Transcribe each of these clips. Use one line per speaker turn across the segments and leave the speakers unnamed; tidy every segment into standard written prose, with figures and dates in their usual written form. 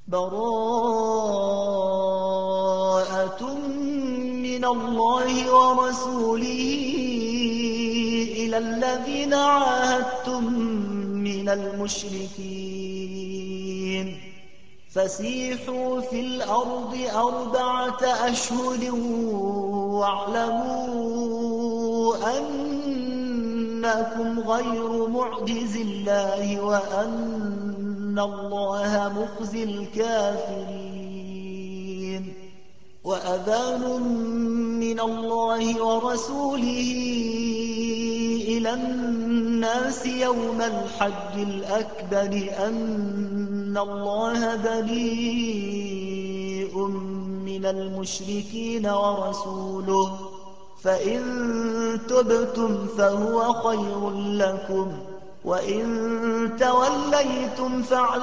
براءة من الله ورسوله إلى الذين عاهدتم من المشركين فسيحوا في الأرض 4 أشهر واعلموا أنكم غير معجز الله وأن الله مخزي الكافرين وأذان من الله ورسوله إلى الناس يوم الحج الأكبر أن الله بريء من المشركين ورسوله فإن تبتم فهو خير لكم وإن توليتم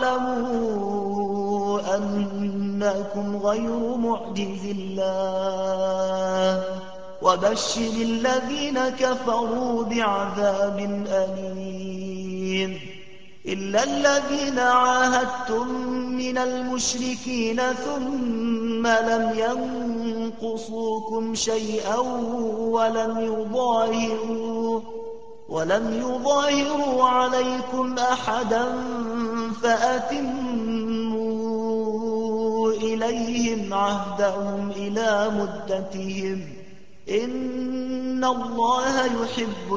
فاعلموا أنكم غير معجز الله وبشر الذين كفروا بعذاب أليم إلا الذين عاهدتم من المشركين ثم لم ينقصوكم شيئا ولم يظاهروا عليكم أحدا فأتموا إليهم عهدهم إلى مدتهم إن الله يحب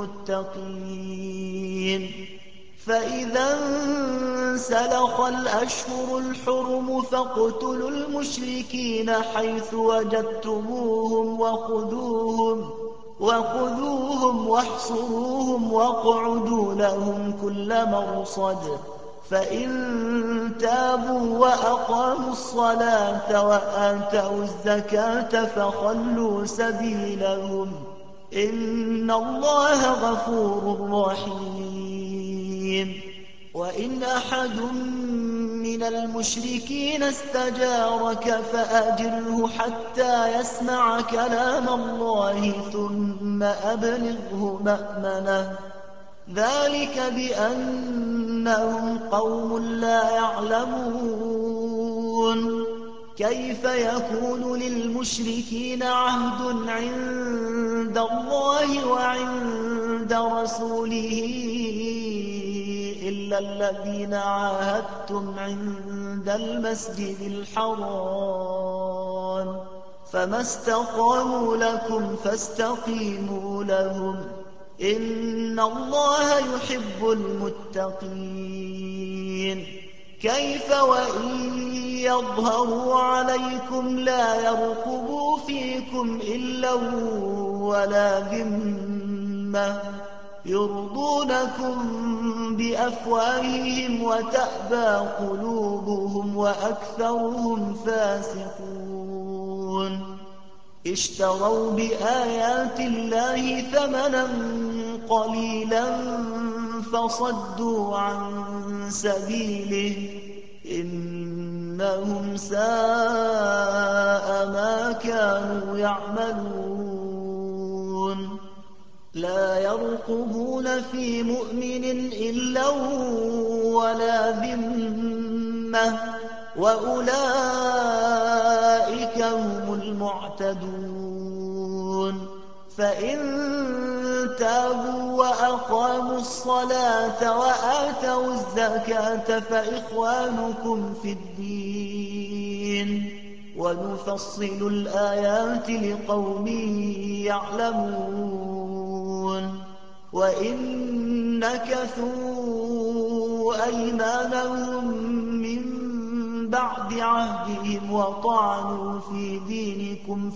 المتقين فإذا انسلخ الأشهر الحرم فاقتلوا المشركين حيث وجدتموهم وخذوهم واحصروهم واقعدوا لهم كل مرصد فإن تابوا وأقاموا الصلاة وآتوا الزكاة فخلوا سبيلهم إن الله غفور رحيم وإن أحد من المشركين استجارك فأجره حتى يسمع كلام الله ثم أبلغه مأمنه ذلك بأنهم قوم لا يعلمون كيف يكون للمشركين عهد عند الله وعند رسوله إلا الذين عاهدتم عند المسجد الحرام فما استقاموا لكم فاستقيموا لهم إن الله يحب المتقين كيف وإن يظهروا عليكم لا يرقبوا فيكم إلا ولا ذمة يرضونكم بأفواههم وتأبى قلوبهم وأكثرهم فاسقون اشتروا بآيات الله ثمنا قليلا فصدوا عن سبيله إنهم ساء ما كانوا يعملون لا يرقبون في مؤمن إلا ولا ذمة وأولئك هم المعتدون فإن تابوا وأقاموا الصلاة وآتوا الزكاة فإخوانكم في الدين ونفصل الآيات لقوم يعلمون وإن نكثوا أيمانهم من بعد عهدهم وطعنوا في دينكم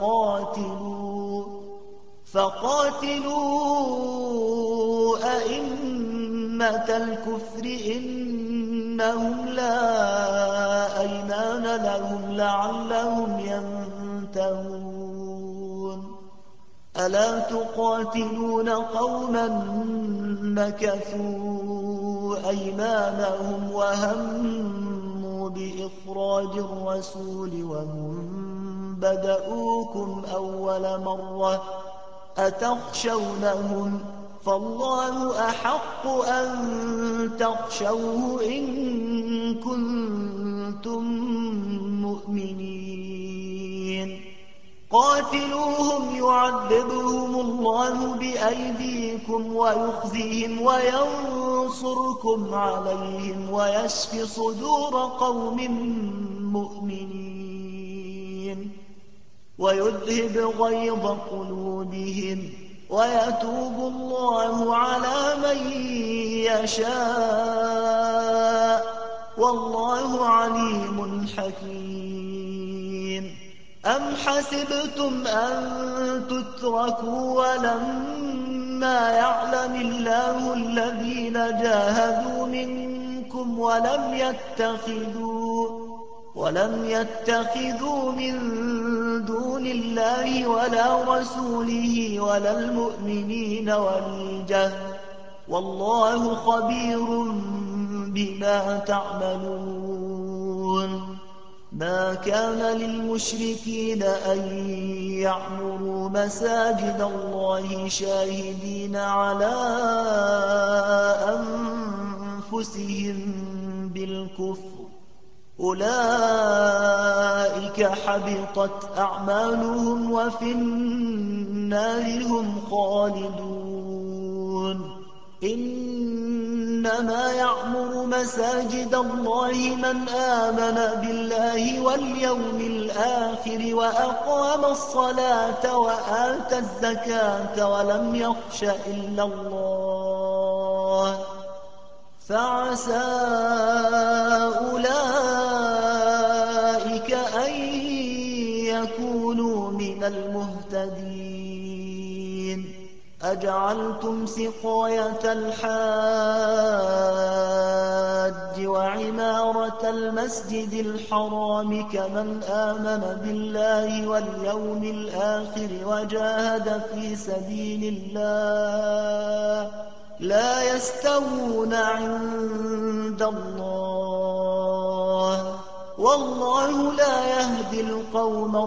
فقاتلوا أئمة الكفر إنهم لا أيمان لهم لعلهم ينتهون ألا تقاتلون قوما نكثوا أيمانهم وهموا بإخراج الرسول وهم بدؤوكم أول مرة أتخشونهم فالله أحق أن تخشوه إن كنتم مؤمنين قاتلوهم يعذبهم الله بأيديكم ويخزيهم وينصركم عليهم ويشف صدور قوم مؤمنين ويذهب غيظ قلوبهم ويتوب الله على من يشاء والله عليم حكيم أم حسبتم أن تتركوا ولما يعلم الله الذين جاهدوا منكم ولم يتخذوا من دون الله ولا رسوله ولا المؤمنين وليجة والله خبير بما تعملون ما كان للمشركين أن يعمروا مساجد الله شاهدين على أنفسهم بالكفر أولئك حبطت أعمالهم وفي النار هم خالدون إنما يعمر مساجد الله من آمن بالله واليوم الآخر وأقام الصلاة وآتى الزكاة ولم يخش إلا الله فعسى أولئك أن يكونوا من المهتدين أجعلتم سقاية الحاج وعمارة المسجد الحرام كمن آمن بالله واليوم الآخر وجاهد في سبيل الله لا يستوون عند الله والله لا يهدي القوم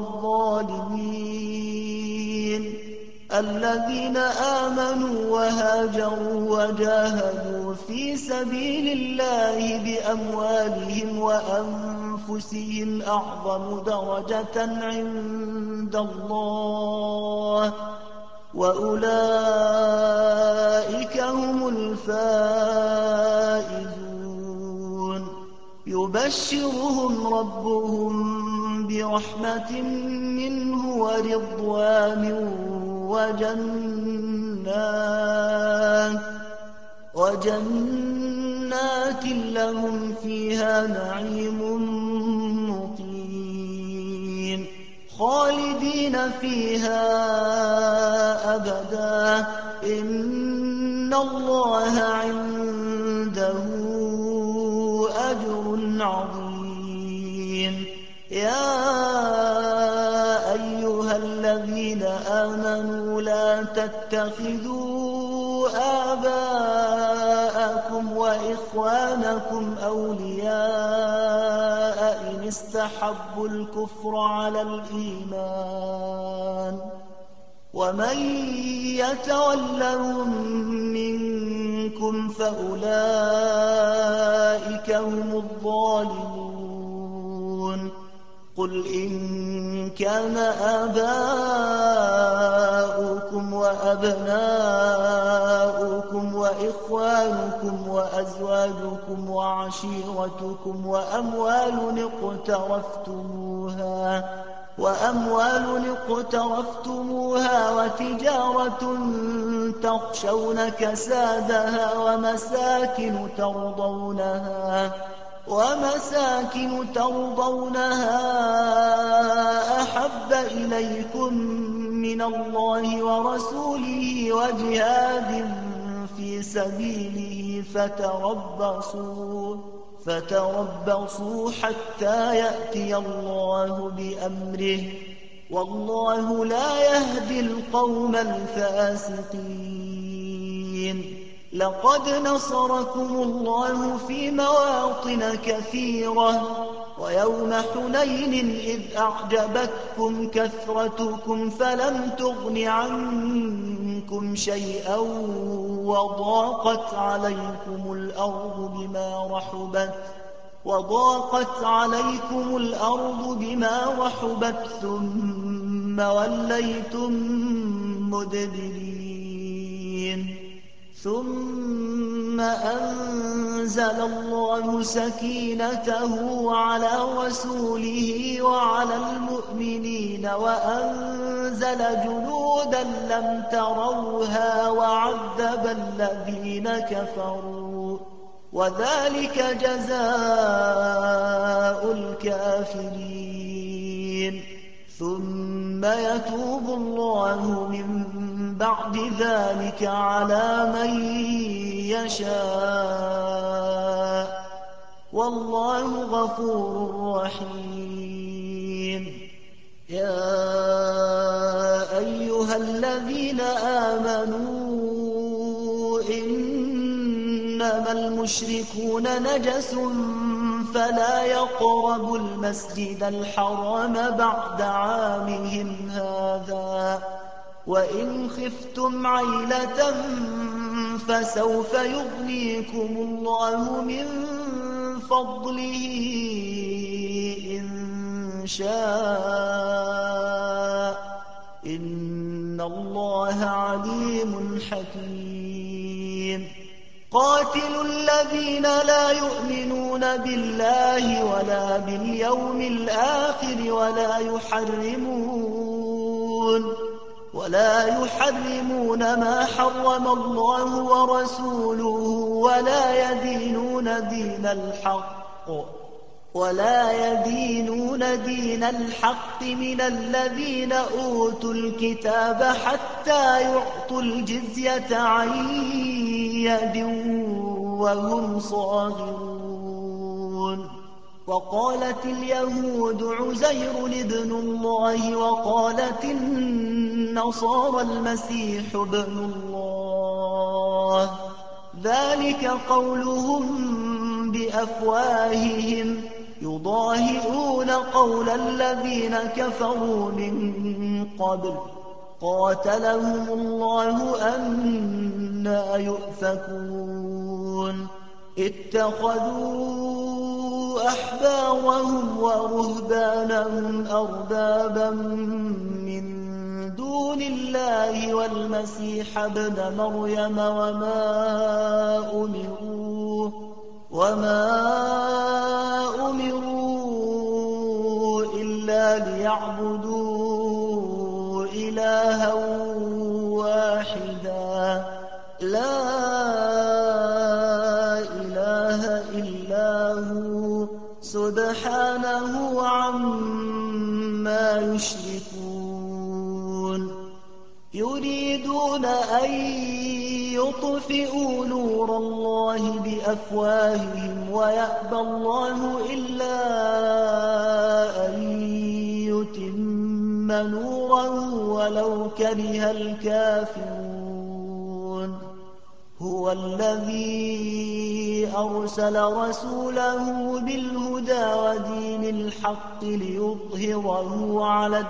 الظالمين الذين آمنوا وهاجروا وجاهدوا في سبيل الله بأموالهم وأنفسهم أعظم درجة عند الله وأولئك هم الفائزون يبشرهم ربهم برحمة منه ورضوان وجنات لهم فيها نعيم مقيم خالدين فيها أبدا إن الله عنده أجر عظيم يا أيها الذين آمنوا لا تتخذوا آباءكم وإخوانكم أولياء إن استحبوا الكفر على الإيمان ومن يتولهم منكم فأولئك هم الظالمون قل إن كان آباؤكم وأبناؤكم وإخوانكم وأزواجكم وعشيرتكم وأموال اقترفتموها وتجارة تخشون كسادها ومساكن ترضونها أحب إليكم من الله ورسوله وجهاد في سبيله فتربصوا حتى يأتي الله بأمره والله لا يهدي القوم الفاسقين لقد نصركم الله في مواطن كثيرة ويوم حنين إذ أعجبتكم كثرتكم فلم تغن عنكم شيئا وضاقت عليكم الأرض بما رحبت وضاقت عليكم الأرض بما رحبت ثم وليتم مدبرين ثم أنزل الله سكينته على رسوله وعلى المؤمنين وأنزل جنودا لم تروها وعذب الذين كفروا وذلك جزاء الكافرين ثم يتوب الله من بعد ذلك على من يشاء والله غفور رحيم يا أيها الذين آمنوا إنما المشركون نجس فلا يقربوا المسجد الحرام بعد عامهم هذا وإن خفتم عيلة فسوف يغنيكم الله من فضله إن شاء إن الله عليم حكيم قاتلوا الذين لا يؤمنون بالله ولا باليوم الآخر ولا يحرمون ما حرم الله ورسوله ولا يدينون دين الحق من الذين أوتوا الكتاب حتى يعطوا الجزية عن يد وهم صاغرون وقالت اليهود عزير ابن الله وقالت النصارى المسيح ابن الله ذلك قولهم بأفواههم يضاهئون قول الذين كفروا من قبل قاتلهم الله أنى يؤفكون اتخذوا أحبارهم ورهبانهم أربابا من دون الله والمسيح ابن مريم وما أمروا إلا ليعبدوا إلها واحدا لا إله إلا هو سبحانه عما يشركون يريدون أن يطفئوا نور الله بأفواههم ويأبى الله إلا أن يتم نوره ولو كره الكافرون هو الذي أرسل رسوله بالهدى ودين الحق ليظهره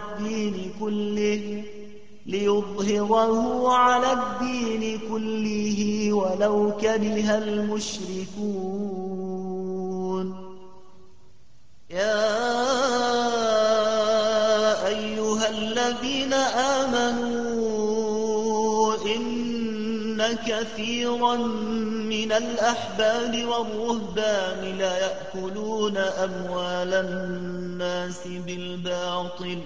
على الدين كله ولو كره المشركون يا أيها الذين آمنوا إن كثيرا من الأحبار والرهبان ليأكلون أموال الناس بالباطل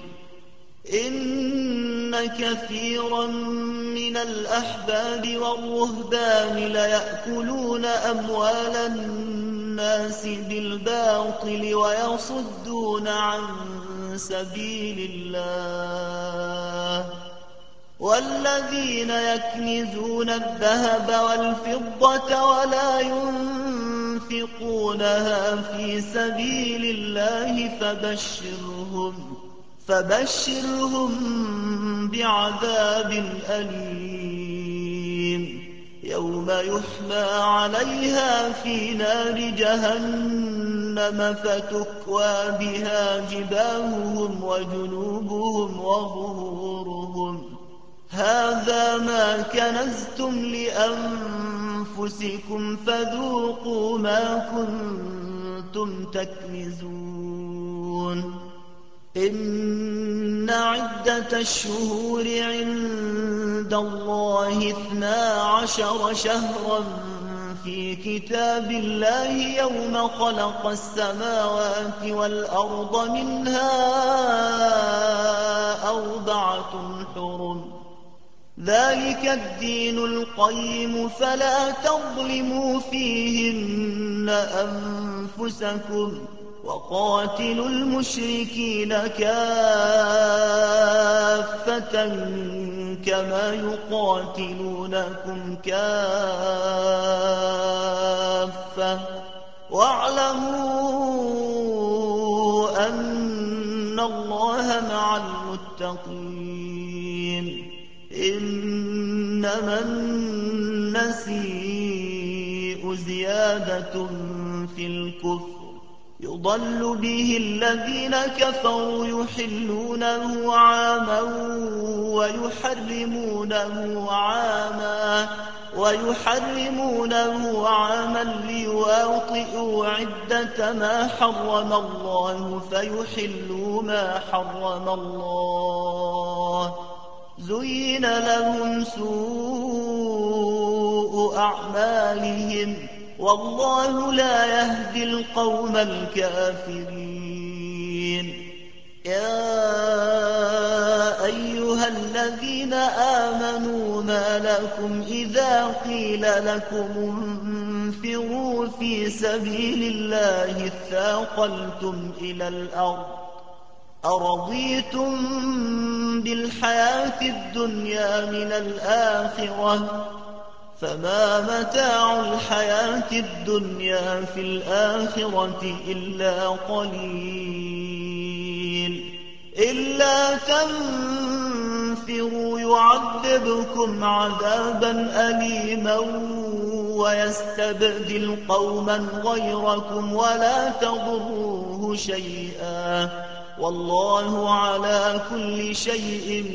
ويصدون عن سبيل الله والذين يكنزون الذهب والفضة ولا ينفقونها في سبيل الله فبشرهم بعذاب أليم يوم يحمى عليها في نار جهنم فتكوى بها جباههم وجنوبهم وظهورهم هذا ما كنزتم لأنفسكم فذوقوا ما كنتم كنتم تكنزون إن عدة الشهور عند الله 12 شهرا في كتاب الله يوم خلق السماوات والأرض منها 4 حرم ذلك الدين القيم فلا تظلموا فيهن أنفسكم وقاتلوا المشركين كافة كما يقاتلونكم كافة واعلموا أن الله مع المتقين إنما النسيء زيادة في الكفر يضل به الذين كفروا يحلونه عاما ويحرمونه عاما ليواطئوا عدة ما حرم الله فيحلوا ما حرم الله زين لهم سوء أعمالهم والله لا يهدي القوم الكافرين يا أيها الذين آمنوا ما لكم إذا قيل لكم انفروا في سبيل الله اثاقلتم إلى الأرض أرضيتم بالحياة الدنيا من الآخرة فما متاع الحياة الدنيا في الآخرة إلا قليل إلا تنفروا يعذبكم عذابا أليما ويستبدل قوما غيركم ولا تضروه شيئا والله على كل شيء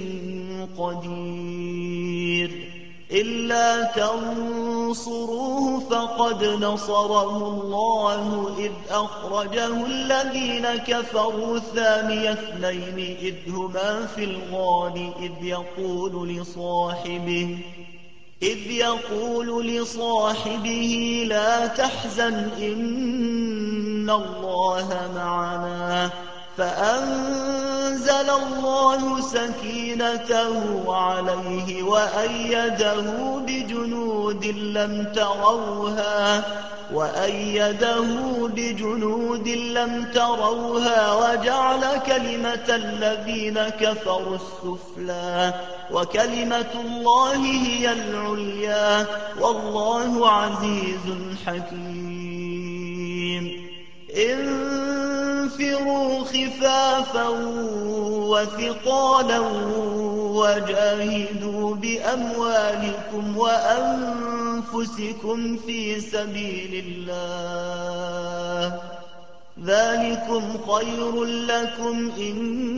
قدير إلا تنصروه فقد نصره الله إذ أخرجه الذين كفروا ثاني اثنين إذ هما في الغار إذ يقول لصاحبه لا تحزن إن الله معنا فأنزل الله سكينته عليه وأيده بجنود لم تروها وجعل كلمة الذين كفروا السفلى وكلمة الله هي العليا والله عزيز حكيم انفروا خفافا وثقالا وجاهدوا بأموالكم وأنفسكم في سبيل الله ذلكم خير لكم إن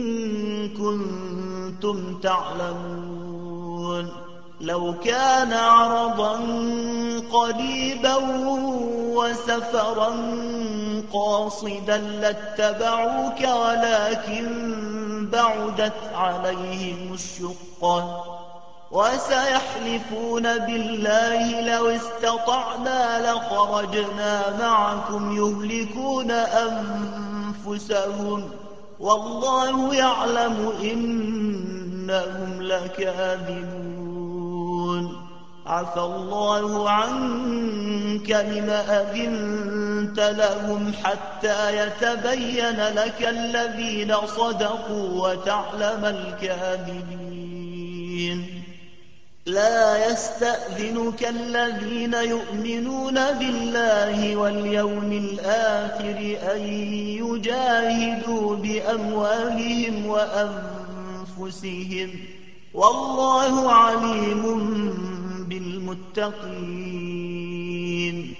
كنتم تعلمون لو كان عرضا قريبا وسفرا قاصدا لاتبعوك ولكن بعدت عليهم الشقة وسيحلفون بالله لو استطعنا لخرجنا معكم يهلكون أنفسهم والله يعلم إنهم لكاذبون عفى الله عنك لما أذنت لهم حتى يتبين لك الذين صدقوا وتعلم الكاذبين لا يستأذنك الذين يؤمنون بالله واليوم الآخر أن يجاهدوا بأموالهم وأنفسهم والله عليم بالمتقين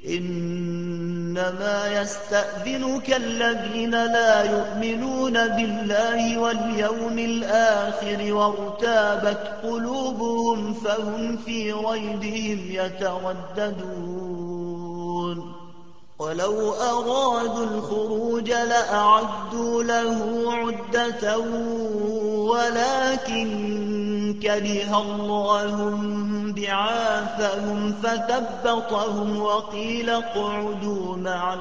إنما يستأذنك الذين لا يؤمنون بالله واليوم الآخر وارتابت قلوبهم فهم في ريبهم يترددون ولو أرادوا الخروج لأعدوا له عدة ولكن كره الله بعاثهم فثبطهم وقيل اقعدوا مع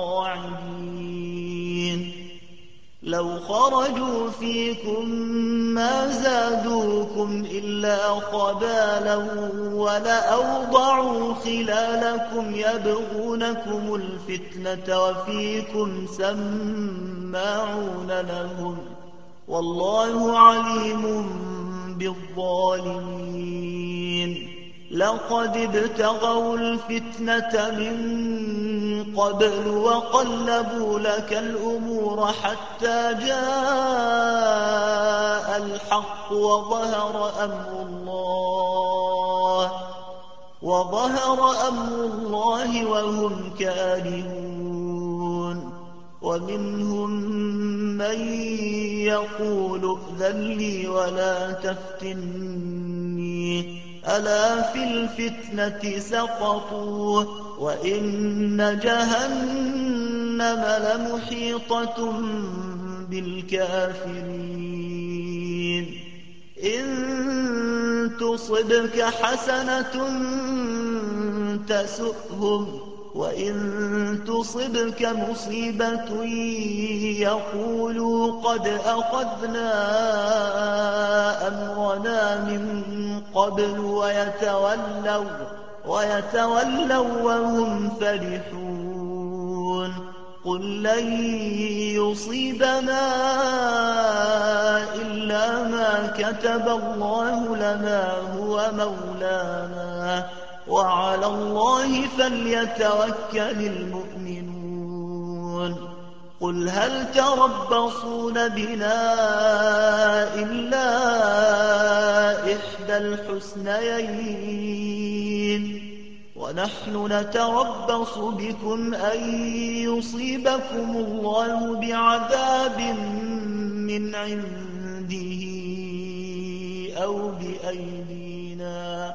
القاعدين لو خرجوا فيكم ما زادوكم إلا خبالا ولأوضعوا خلالكم يبغونكم الفتنة وفيكم سماعون لهم والله عليم بالظالمين لقد ابتغوا الفتنة من قبل وقلبوا لك الأمور حتى جاء الحق وظهر أمر الله وهم كارهون ومنهم من يقول ائذن لي ولا تفتني ألا في الفتنة سقطوا وإن جهنم لمحيطة بالكافرين إن تصبك حسنة تسؤهم وإن تصبك مصيبة يقولوا قد أخذنا أمرنا من قبل ويتولوا وهم فرحون قل لن يصيبنا إلا ما كتب الله لنا هو مولانا وعلى الله فليتوكل المؤمنون قل هل تربصون بنا إلا إحدى الحسنيين ونحن نتربص بكم أن يصيبكم الله بعذاب من عنده أو بأيدينا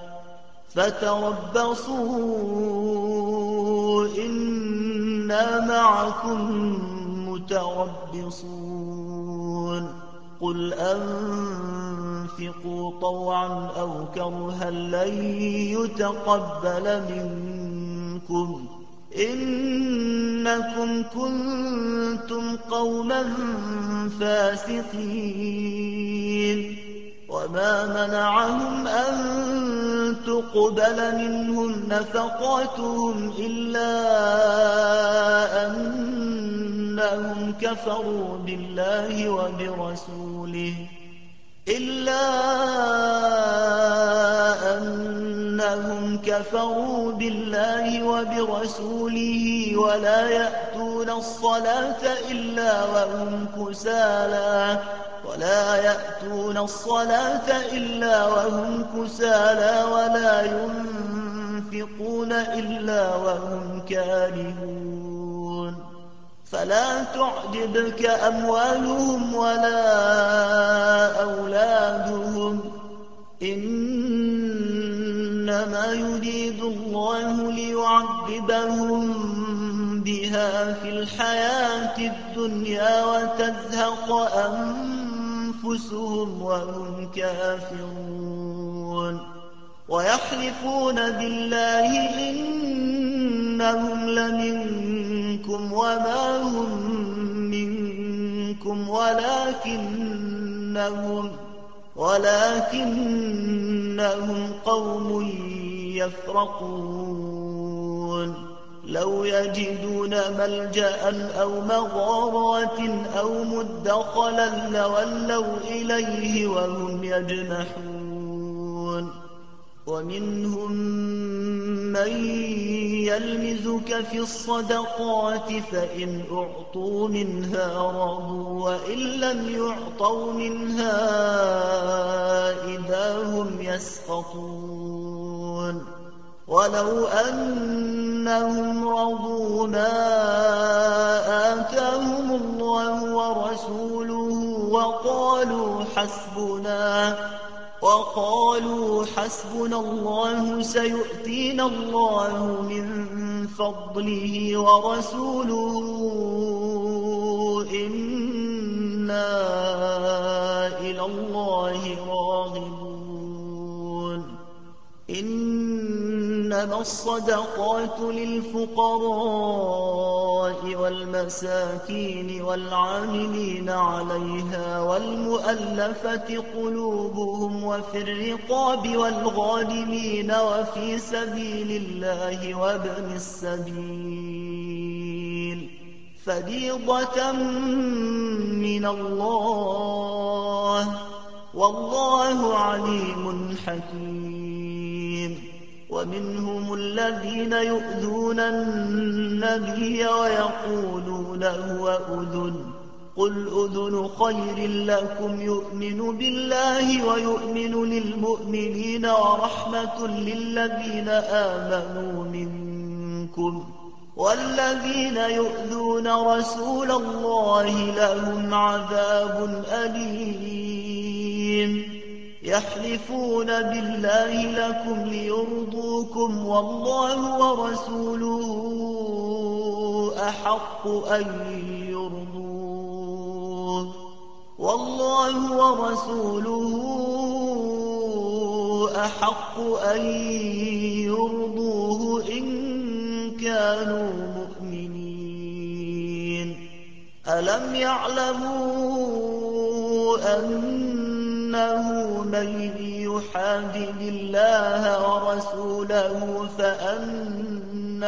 فتربصوا إنا معكم متربصون قل أنفقوا طوعا أو كرها لن يتقبل منكم إنكم كنتم قوما فاسقين وما منعهم أن تقبل منهم نفقاتهم إلا أنهم كفروا بالله وبرسوله ولا يأتون الصلاة إلا وهم كسالى ولا ينفقون إلا وهم كارهون فلا تعجبك أموالهم ولا أولادهم إنما يريد الله ليعذبهم بها في الحياة الدنيا وتزهق أنفسهم وهم كافرون ويحلفون بالله إنهم لمنكم وما هم منكم ولكنهم قوم يفرقون لو يجدون ملجأ أو مغارات أو مدخلا لولوا إليه وهم يجمحون ومنهم من يلمزك في الصدقات فإن أعطوا منها رضوا وإن لم يعطوا منها إذا هم يسخطون ولو أنهم رضوا ما آتاهم الله ورسوله وقالوا حسبنا الله سيؤتينا الله من فضله ورسوله إنا إلى الله راغبون. إنما الصدقات للفقراء والمساكين والعاملين عليها والمؤلفة قلوبهم وفي الرقاب والغارمين وفي سبيل الله وابن السبيل فريضة من الله والله عليم حكيم. ومنهم الذين يؤذون النبي ويقولون هو أذن قل أذن خير لكم يؤمن بالله ويؤمن للمؤمنين ورحمة للذين آمنوا منكم والذين يؤذون رسول الله لهم عذاب أليم. يحلفون بالله لكم ليرضوكم والله ورسوله أحق أن يرضوه إن كانوا مؤمنين. ألم يعلموا أنه من يحادد الله ورسوله فأن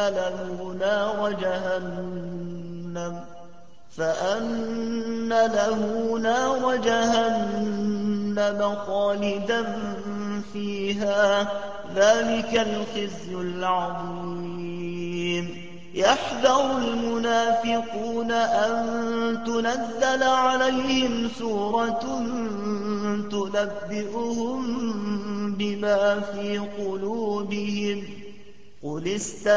له نار جهنم خالدا فيها ذلك الخزي العظيم. يحذر المنافقون أن تنزل عليهم سورة تنبئهم بما في قلوبهم قل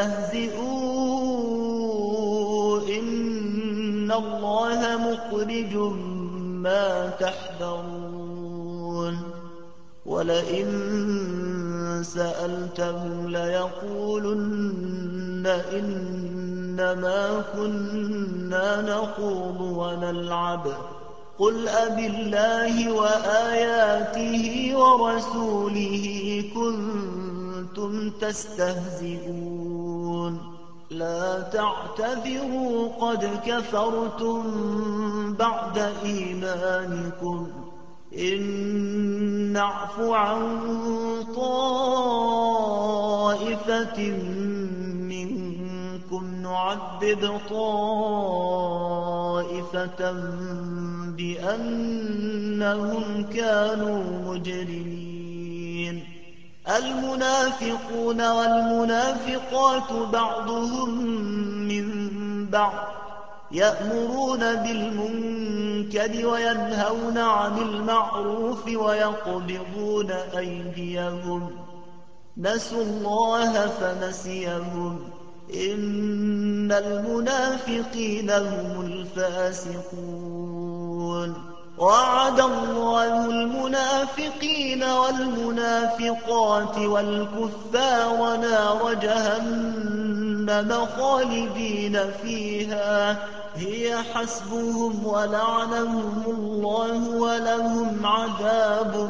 استهزئوا إن الله مخرج ما تحذرون. ولئن سألتهم ليقولن إنما كنا نخوض ونلعب قل أبالله وآياته ورسوله كنتم تستهزئون. لا تعتذروا قد كفرتم بعد إيمانكم إن نعف عن طائفة منكم نعذب طائفة بأنهم كانوا مجرمين. المنافقون والمنافقات بعضهم من بعض يأمرون بالمنكر وينهون عن المعروف ويقبضون أيديهم نسوا الله فنسيهم إن المنافقين هم الفاسقون. وعد الله المنافقين والمنافقات والكفار نار جهنم خالدين فيها هي حسبهم ولعنهم الله ولهم عذاب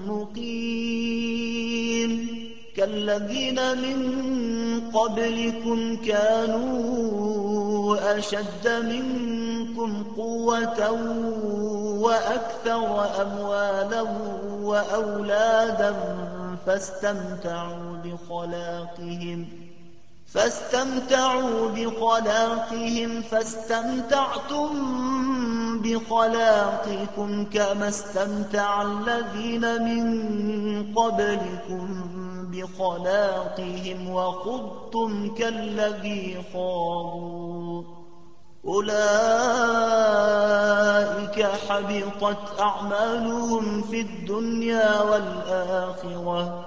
مقيم. كالذين من قبلكم كانوا أشد منكم قوة وأكثر أموالا وأولادا فاستمتعوا بخلاقهم فاستمتعتم بخلاقكم كما استمتع الذين من قبلكم بخلاقهم وخضتم كالذي خاضوا أولئك حبطت أعمالهم في الدنيا والآخرة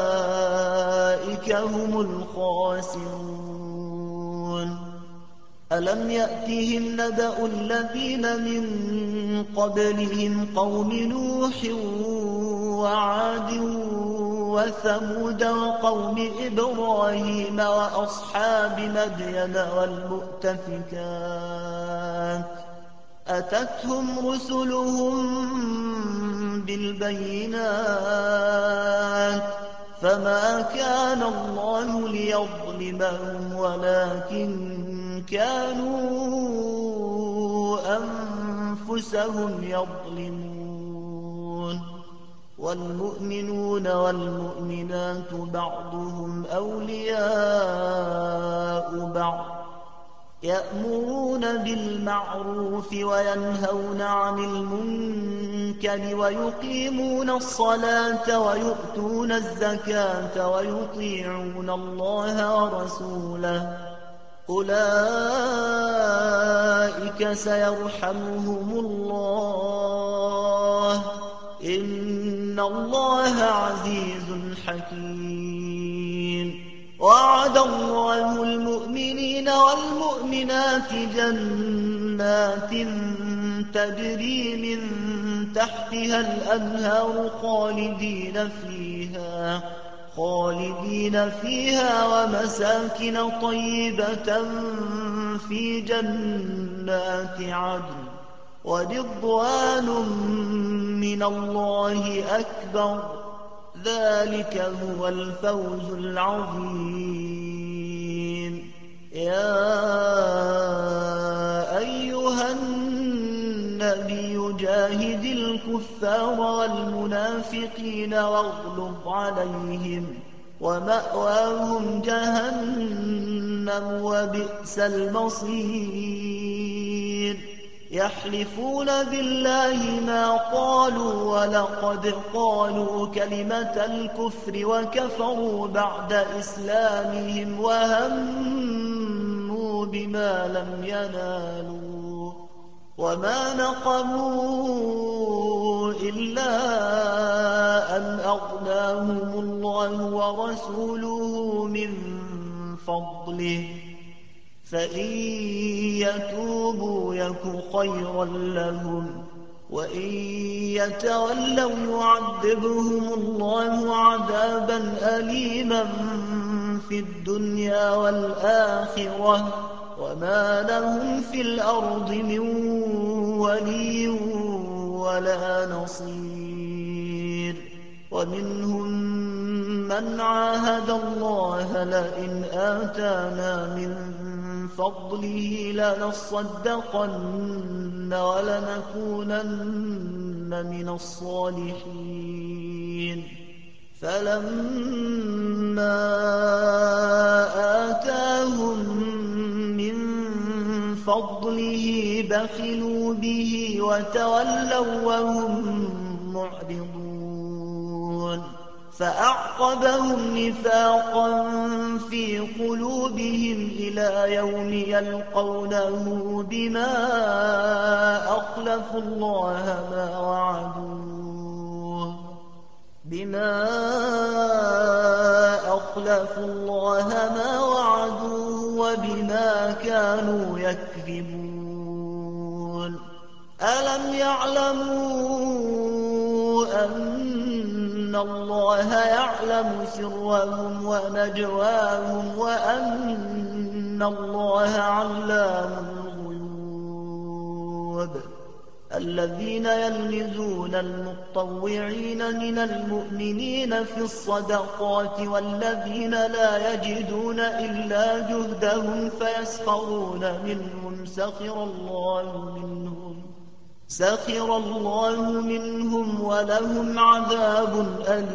وأولئك هم الخاسرون. ألم يأتهم نبأ الذين من قبلهم قوم نوح وعاد وثمود وقوم إبراهيم وأصحاب مدين والمؤتفكات أتتهم رسلهم بالبينات فما كان الله ليظلمهم ولكن كانوا أنفسهم يظلمون والمؤمنون والمؤمنات بعضهم أولياء بعض يأمرون بالمعروف وينهون عن المنكر ويقيمون الصلاة ويؤتون الزكاة ويطيعون الله ورسوله أولئك سيرحمهم الله إن الله عزيز حكيم وعد الله المؤمنين والمؤمنات جنات تجري من تحتها الأنهار خالدين فيها ومساكن طيبة في جنات عدن ورضوان من الله أكبر ذلك هو الفوز العظيم يا أيها النبي جاهد الكفار والمنافقين واغلظ عليهم ومأواهم جهنم وبئس المصير يحلفون بالله ما قالوا ولقد قالوا كلمة الكفر وكفروا بعد إسلامهم وهموا بما لم ينالوا وما نقموا إلا أن أغناهم الله ورسوله من فضله فإن يتوبوا يك خيرا لهم وإن يتولوا يعذبهم الله عذابا أليما في الدنيا والآخرة وما لهم في الأرض من ولي ولا نصير ومنهم من عاهد الله لئن آتانا من فضله لنصدقن ولنكونن من الصالحين فلما آتاهم من فضله بخلوا به وتولوا وهم معرضون فأعقبهم نفاقا في قلوبهم إلى يوم يلقونه بما أخلفوا الله ما وعدوه وبما كانوا يكذبون ألم يعلموا أن الله يعلم سرهم ونجواهم وأن الله علام الغيوب الذين يلمزون المطوعين من المؤمنين في الصدقات والذين لا يجدون إلا جهدهم فيسخرون منهم سخر الله منهم ولهم عذاب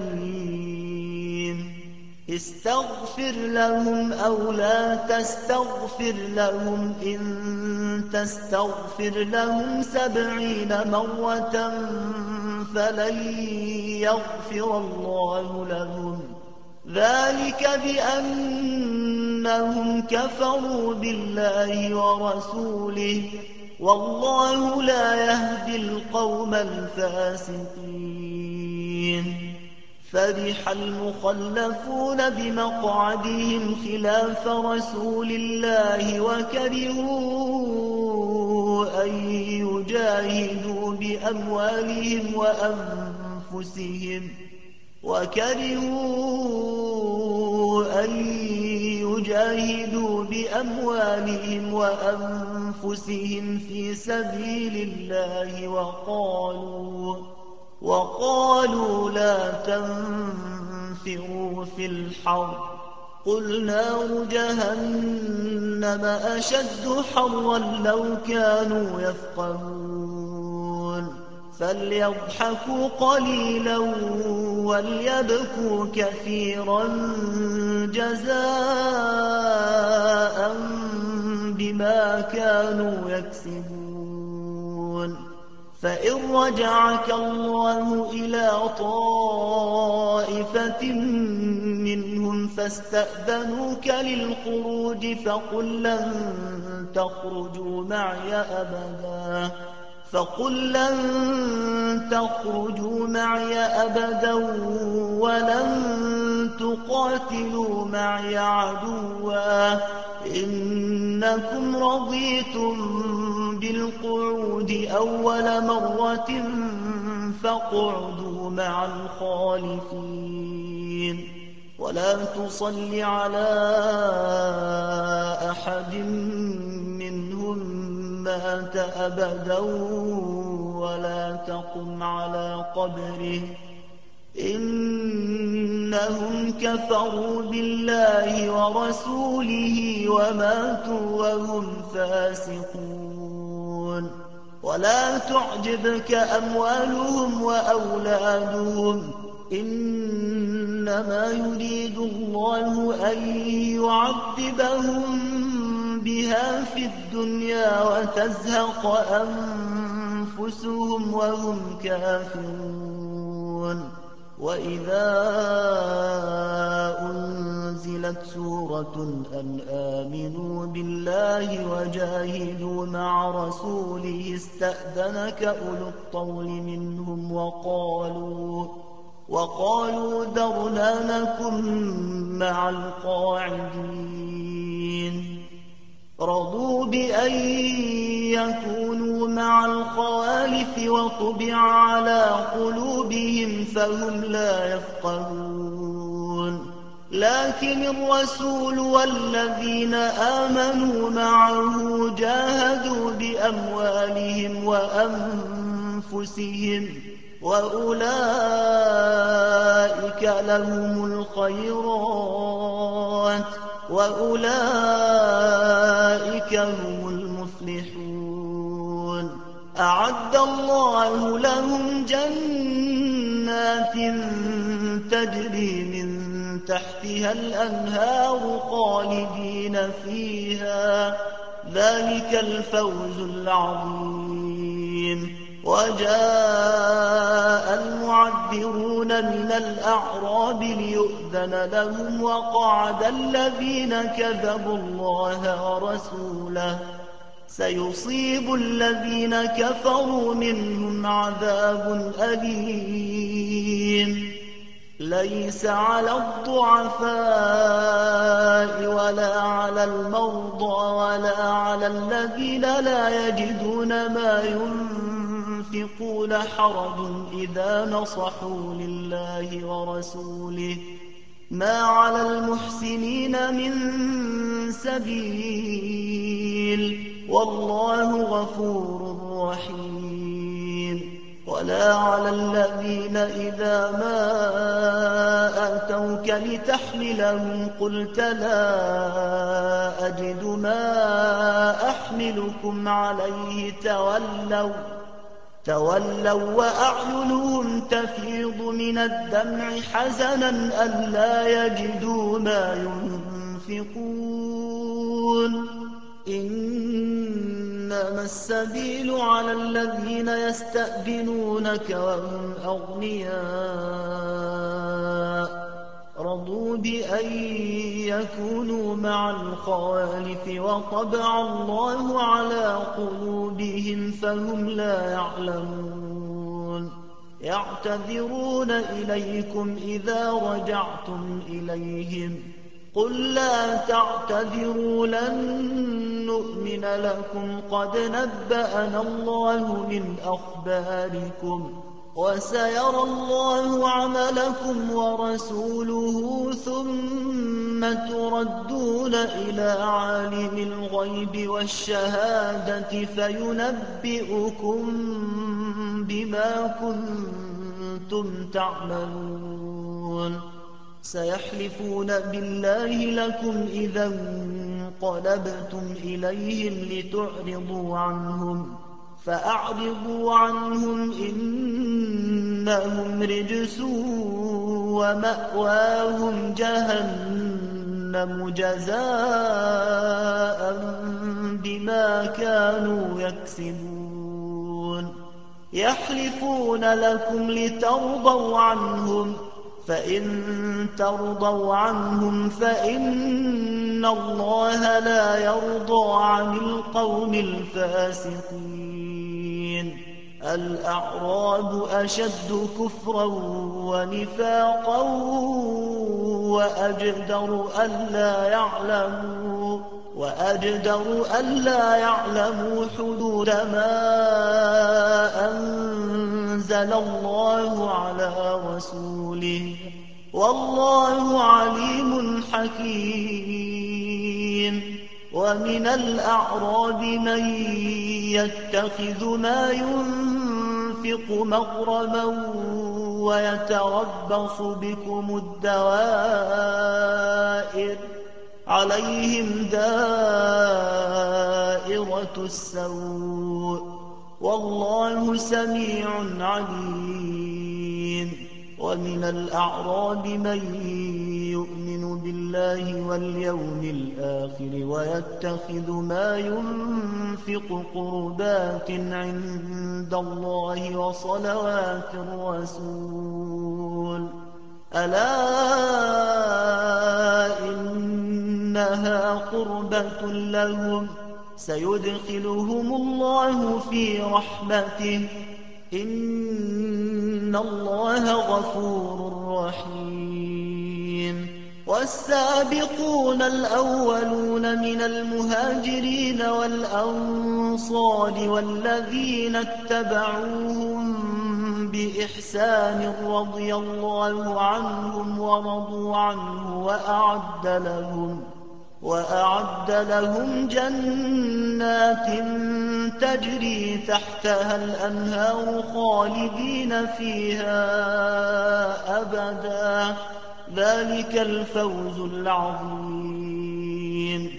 أليم استغفر لهم أو لا تستغفر لهم إن تستغفر لهم 70 مرة فلن يغفر الله لهم ذلك بأنهم كفروا بالله ورسوله والله لا يهدي القوم الفاسقين فرح المخلفون بمقعدهم خلاف رسول الله وكرهوا أن يجاهدوا بأموالهم وأنفسهم في سبيل الله وقالوا لا تنفروا في الحر قل نار جهنم أشد حرا لو كانوا يفقهون فليضحكوا قليلا وليبكوا كثيرا جزاء بما كانوا يكسبون فإن رجعك الله إلى طائفة منهم فاستأذنوك للخروج فقل لن تخرجوا معي أبدا ولن تقاتلوا معي عدوا إنكم رضيتم بالقعود أول مرة فاقعدوا مع الخالفين ولا تصل على أحد منهم مات أبدا ولا تقم على قبره إنهم كفروا بالله ورسوله وماتوا وهم فاسقون ولا تعجبك أموالهم وأولادهم إنما يريد الله أن يعذبهم بها في الدنيا وتزهق أنفسهم وهم كافرون وإذا أنزلت سورة أن آمنوا بالله وجاهدوا مع رسوله استأذنك أولو الطول منهم وقالوا ذرنا نكن مع القاعدين رضوا بأن يكونوا مع الخوالف وطبع على قلوبهم فهم لا يفقهون لكن الرسول والذين آمنوا معه جاهدوا بأموالهم وأنفسهم وأولئك لهم الخيرات وأولئك هم المفلحون أعد الله لهم جنات تجري من تحتها الأنهار خالدين فيها ذلك الفوز العظيم وجاء المعذرون من الأعراب ليؤذن لهم وقعد الذين كذبوا الله ورسوله سيصيب الذين كفروا منهم عذاب أليم ليس على الضعفاء ولا على المرضى ولا على الذين لا يجدون ما ينفقون حرج إذا نصحوا لله ورسوله ما على المحسنين من سبيل والله غفور رحيم ولا على الذين إذا ما أتوك لتحملهم قلت لا أجد ما أحملكم عليه تولوا وأعينهم تفيض من الدمع حزنا ألا يجدوا ما ينفقون إنما السبيل على الذين يستأذنونك وهم أغنياء رضوا بأن يكونوا مع الخوالف وطبع الله على قلوبهم فهم لا يعلمون يعتذرون إليكم إذا رجعتم إليهم قل لا تعتذروا لن نؤمن لكم قد نبأنا الله من أخباركم وسيرى الله عملكم ورسوله ثم تردون إلى عالم الغيب والشهادة فينبئكم بما كنتم تعملون سيحلفون بالله لكم إذا انقلبتم إليهم لتعرضوا عنهم فأعرضوا عنهم إنهم رجس ومأواهم جهنم جزاء بما كانوا يكسبون يحلفون لكم لترضوا عنهم فإن ترضوا عنهم فإن الله لا يرضى عن القوم الفاسقين الأعراب أشد كفرا ونفاقا وأجدر ألا يعلموا حدود ما أنزل الله على رسوله والله عليم حكيم ومن الأعراب من يتخذ ما ينفق مغرما ويتربص بكم الدوائر عليهم دائرة السوء والله سميع عليم ومن الأعراب من يؤمن بالله واليوم الآخر ويتخذ ما ينفق قربات عند الله وصلوات الرسول ألا إنها قربة لهم سيدخلهم الله في رحمته إن الله غفور رحيم والسابقون الأولون من المهاجرين والأنصار والذين اتبعوهم بإحسان رضي الله عنهم ورضوا عنه وأعد لهم جنات تجري تحتها الأنهار خالدين فيها أبدا ذلك الفوز العظيم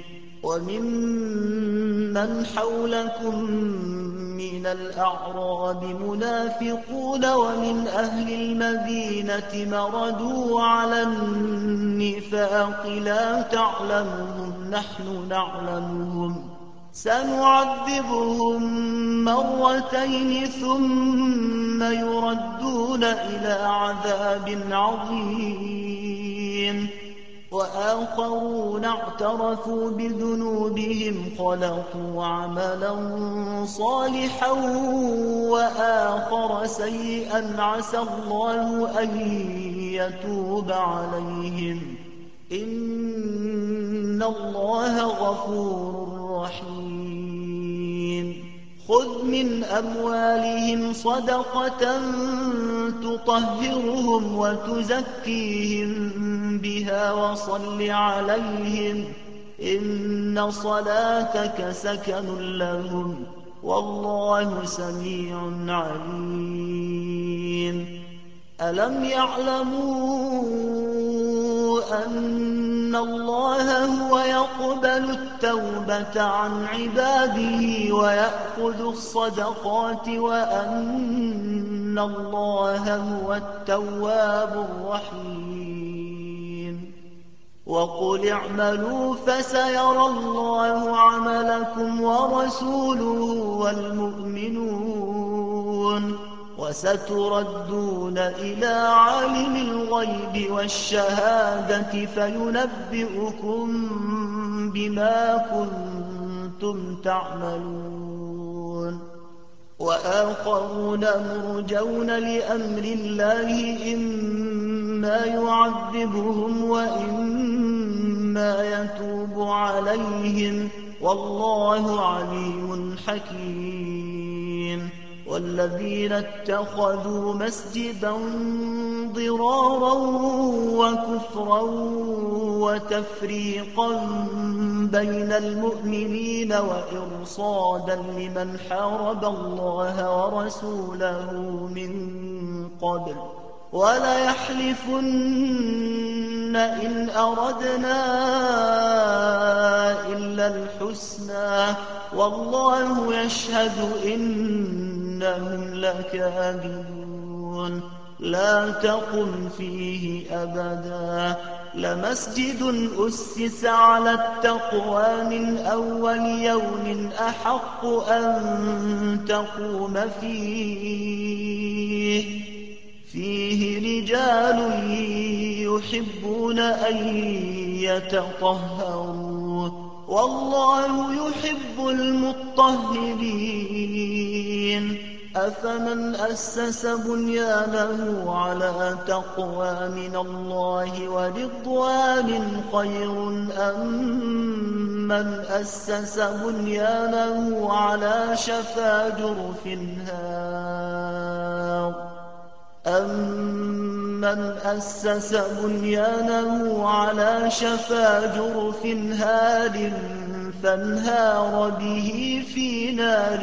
وممن حولكم من الأعراب منافقون ومن أهل المدينة مردوا على النفاق لا تعلمهم نحن نعلمهم سنعذبهم مرتين ثم يردون إلى عذاب عظيم وآخرون اعترفوا بذنوبهم خلقوا عملا صالحا وآخر سيئا عسى الله أن يتوب عليهم إن الله غفور رحيم خذ من أموالهم صدقة تطهرهم وتزكيهم بها وصل عليهم إن صلاتك سكن لهم والله سميع عليم ألم يعلموا أن الله هو يقبل التوبة عن عباده ويأخذ الصدقات وأن الله هو التواب الرحيم وقل اعملوا فسيرى الله عملكم ورسوله والمؤمنون وستردون إلى عالم الغيب والشهادة فينبئكم بما كنتم تعملون وآخرون مرجون لأمر الله إما يعذبهم وإما يتوب عليهم والله عليم حكيم. والذين اتخذوا مسجدا ضرارا وكفرا وتفريقا بين المؤمنين وإرصادا لمن حارب الله ورسوله من قبل وليحلفن إن أردنا إلا الحسنى والله يشهد إنهم لكاذبون. لا تقم فيه أبدا لمسجد أسس على التقوى من أول يوم أحق أن تقوم فيه رجال يحبون أن يتطهروا والله يحب المطهرين. أفمن أسس بنيانه على تقوى من الله ورضوان خير أم من أسس بنيانه على شفا جرف هار فانهار به في نار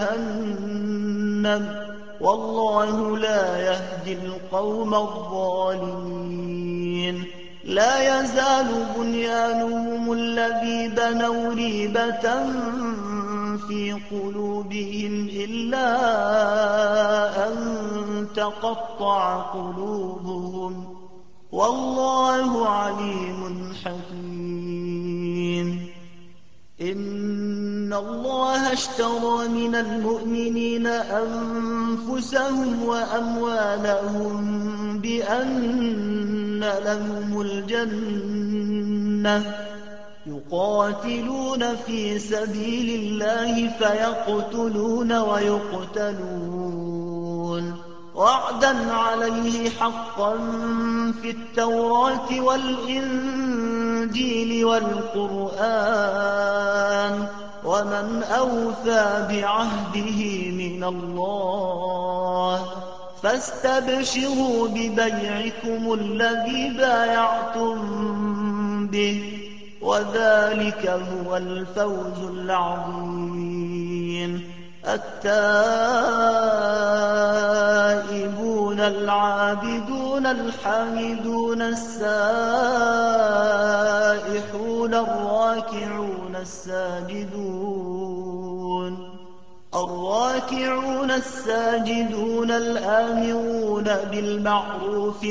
جهنم والله لا يهدي القوم الظالمين. لا يزال بنيانهم الذي بنوا ريبة في قلوبهم إلا أن تقطع قلوبهم والله عليم حكيم. إن الله اشترى من المؤمنين أنفسهم وأموالهم بأن لهم الجنة يقاتلون في سبيل الله فيقتلون ويقتلون وعدا عليه حقا في التوراة والإنجيل والقرآن ومن أوفى بعهده من الله فاستبشروا ببيعكم الذي بايعتم به وذلك هو الفوز العظيم. التائبون العابدون الحامدون السائحون الراكعون الساجدون الآمرون بالمعروف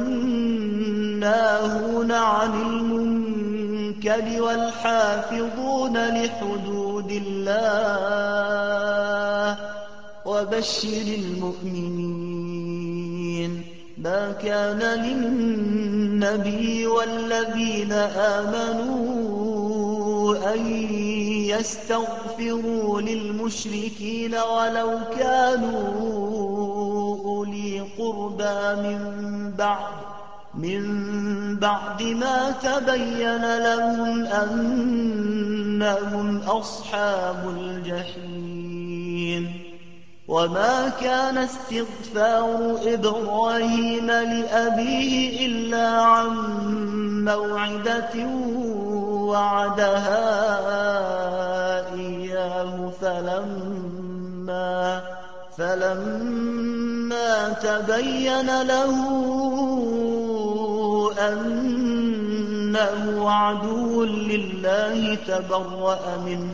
والناهون عن المنكر والحافظون لحدود الله وبشر المؤمنين. ما كان للنبي والذين آمنوا أن يستغفروا للمشركين ولو كانوا أولي قربى من بعد ما تبين لهم أنهم أصحاب الجحيم. وما كان استغفار إبراهيم لأبيه إلا عن موعدة وعدها إياه فلما تبين له أنه عدو لله تبرأ منه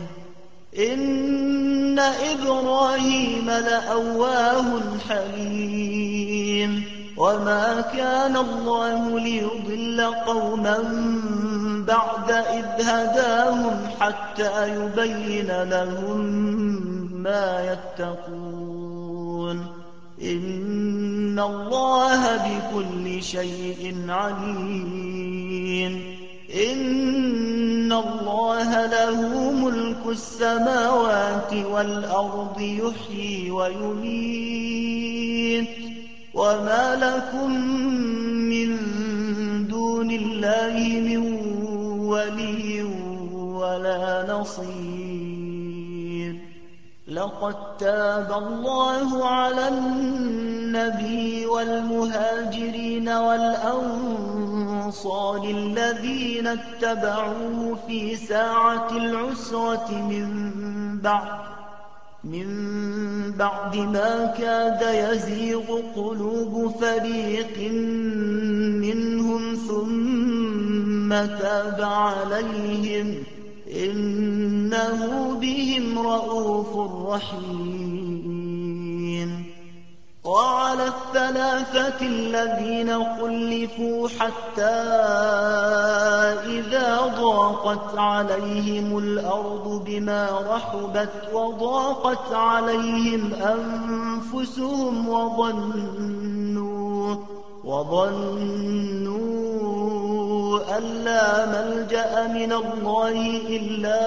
إن إبراهيم لأواه حليم. وما كان الله ليضل قوما بعد إذ هداهم حتى يبين لهم ما يتقون إن الله بكل شيء عليم. إن إن الله له ملك السماوات والأرض يحيي ويميت وما لكم من دون الله من ولي ولا نصير. لقد تاب الله على النبي والمهاجرين والأنصار الذين اتبعوه في ساعة العسرة من بعد ما كاد يزيغ قلوب فريق منهم ثم تاب عليهم إنه بهم رءوف رحيم. وعلى الثلاثة الذين خلفوا حتى إذا ضاقت عليهم الأرض بما رحبت وضاقت عليهم أنفسهم وظنوا أن لا ملجأ من الله إلا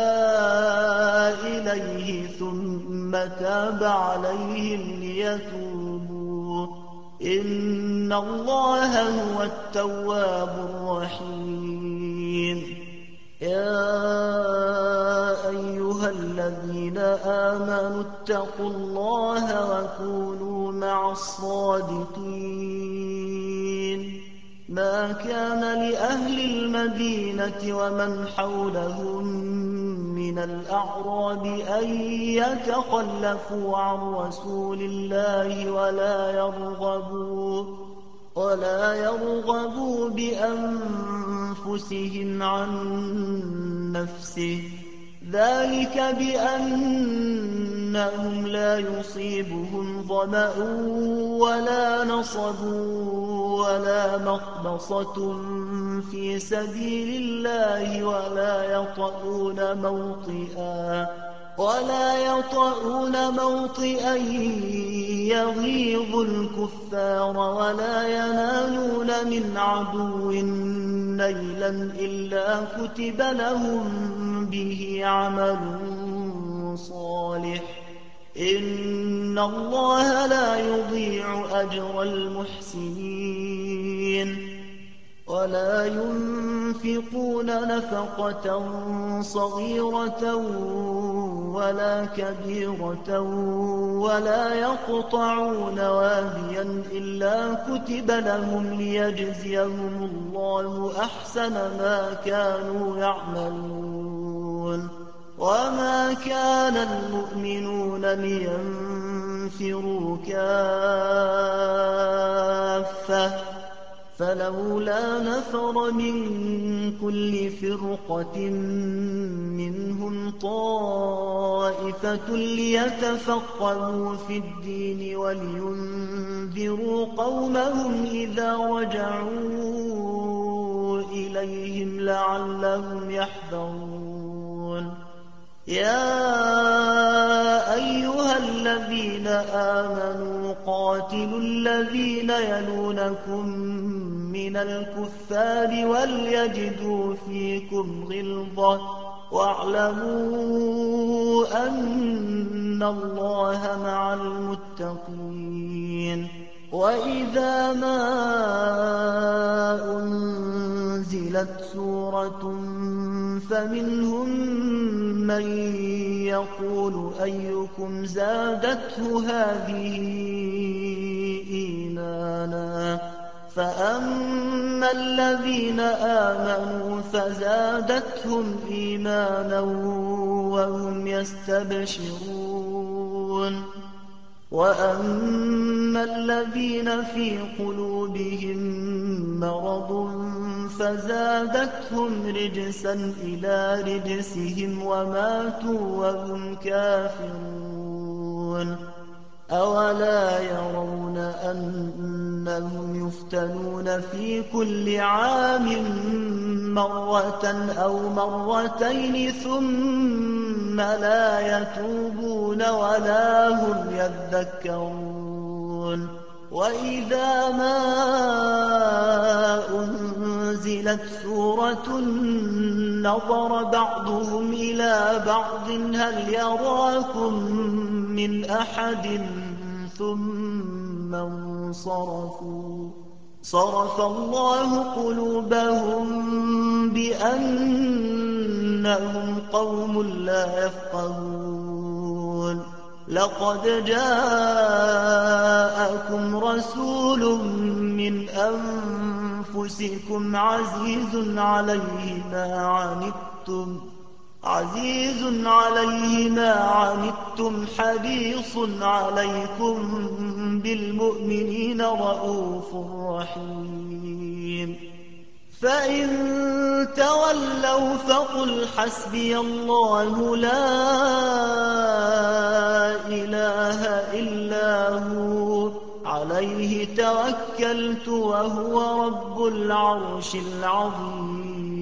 إليه ثم تاب عليهم ليتوبوا إن الله هو التواب الرحيم. يا أيها الذين آمنوا اتقوا الله وكونوا مع الصادقين. ما كان لأهل المدينة ومن حولهم من الأعراب أن يتخلفوا عن رسول الله ولا يرغبوا بأنفسهم عن نفسه ذلك بأنهم لا يصيبهم ظمأ ولا نصب ولا مخمصة في سبيل الله ولا يطؤون موطئا يغيظ الكفار ولا ينالون من عدو نيلا إلا كتب لهم به عمل صالح إن الله لا يضيع أجر المحسنين. ولا ينفقون نفقة صغيرة ولا كبيرة ولا يقطعون واديا إلا كتب لهم ليجزيهم الله أحسن ما كانوا يعملون. وما كان المؤمنون لينفروا كافة فلولا نفر من كل فرقة منهم طائفة ليتفقهوا في الدين ولينذروا قومهم إذا رجعوا إليهم لعلهم يحذرون. يا أيها الذين آمنوا قاتلوا الذين يلونكم من الكفار وليجدوا فيكم غلظة واعلموا أن الله مع المتقين. وإذا ما أنزلت سورة فمنهم من يقول أيكم زادته هذه إيمانا فأما الذين آمنوا فزادتهم إيمانا وهم يستبشرون. وأما الذين في قلوبهم مرض فزادتهم رجسا إلى رجسهم وماتوا وهم كافرون. أولا يرون أنهم يفتنون في كل عام مرة أو مرتين ثم لا يتوبون ولا هم يذكرون. وإذا ما أنزلت أنزلت سورة نظر بعضهم إلى بعض هل يراكم من أحد ثم انصرفوا صرف الله قلوبهم بأنهم قوم لا يفقهون لقد جاءكم رسول من أنفسكم عزيز عليه ما عنتم حريص عليكم بالمؤمنين رءوف رحيم فإن تولوا فقل حسبي الله لا إله إلا هو عليه توكلت وهو رب العرش العظيم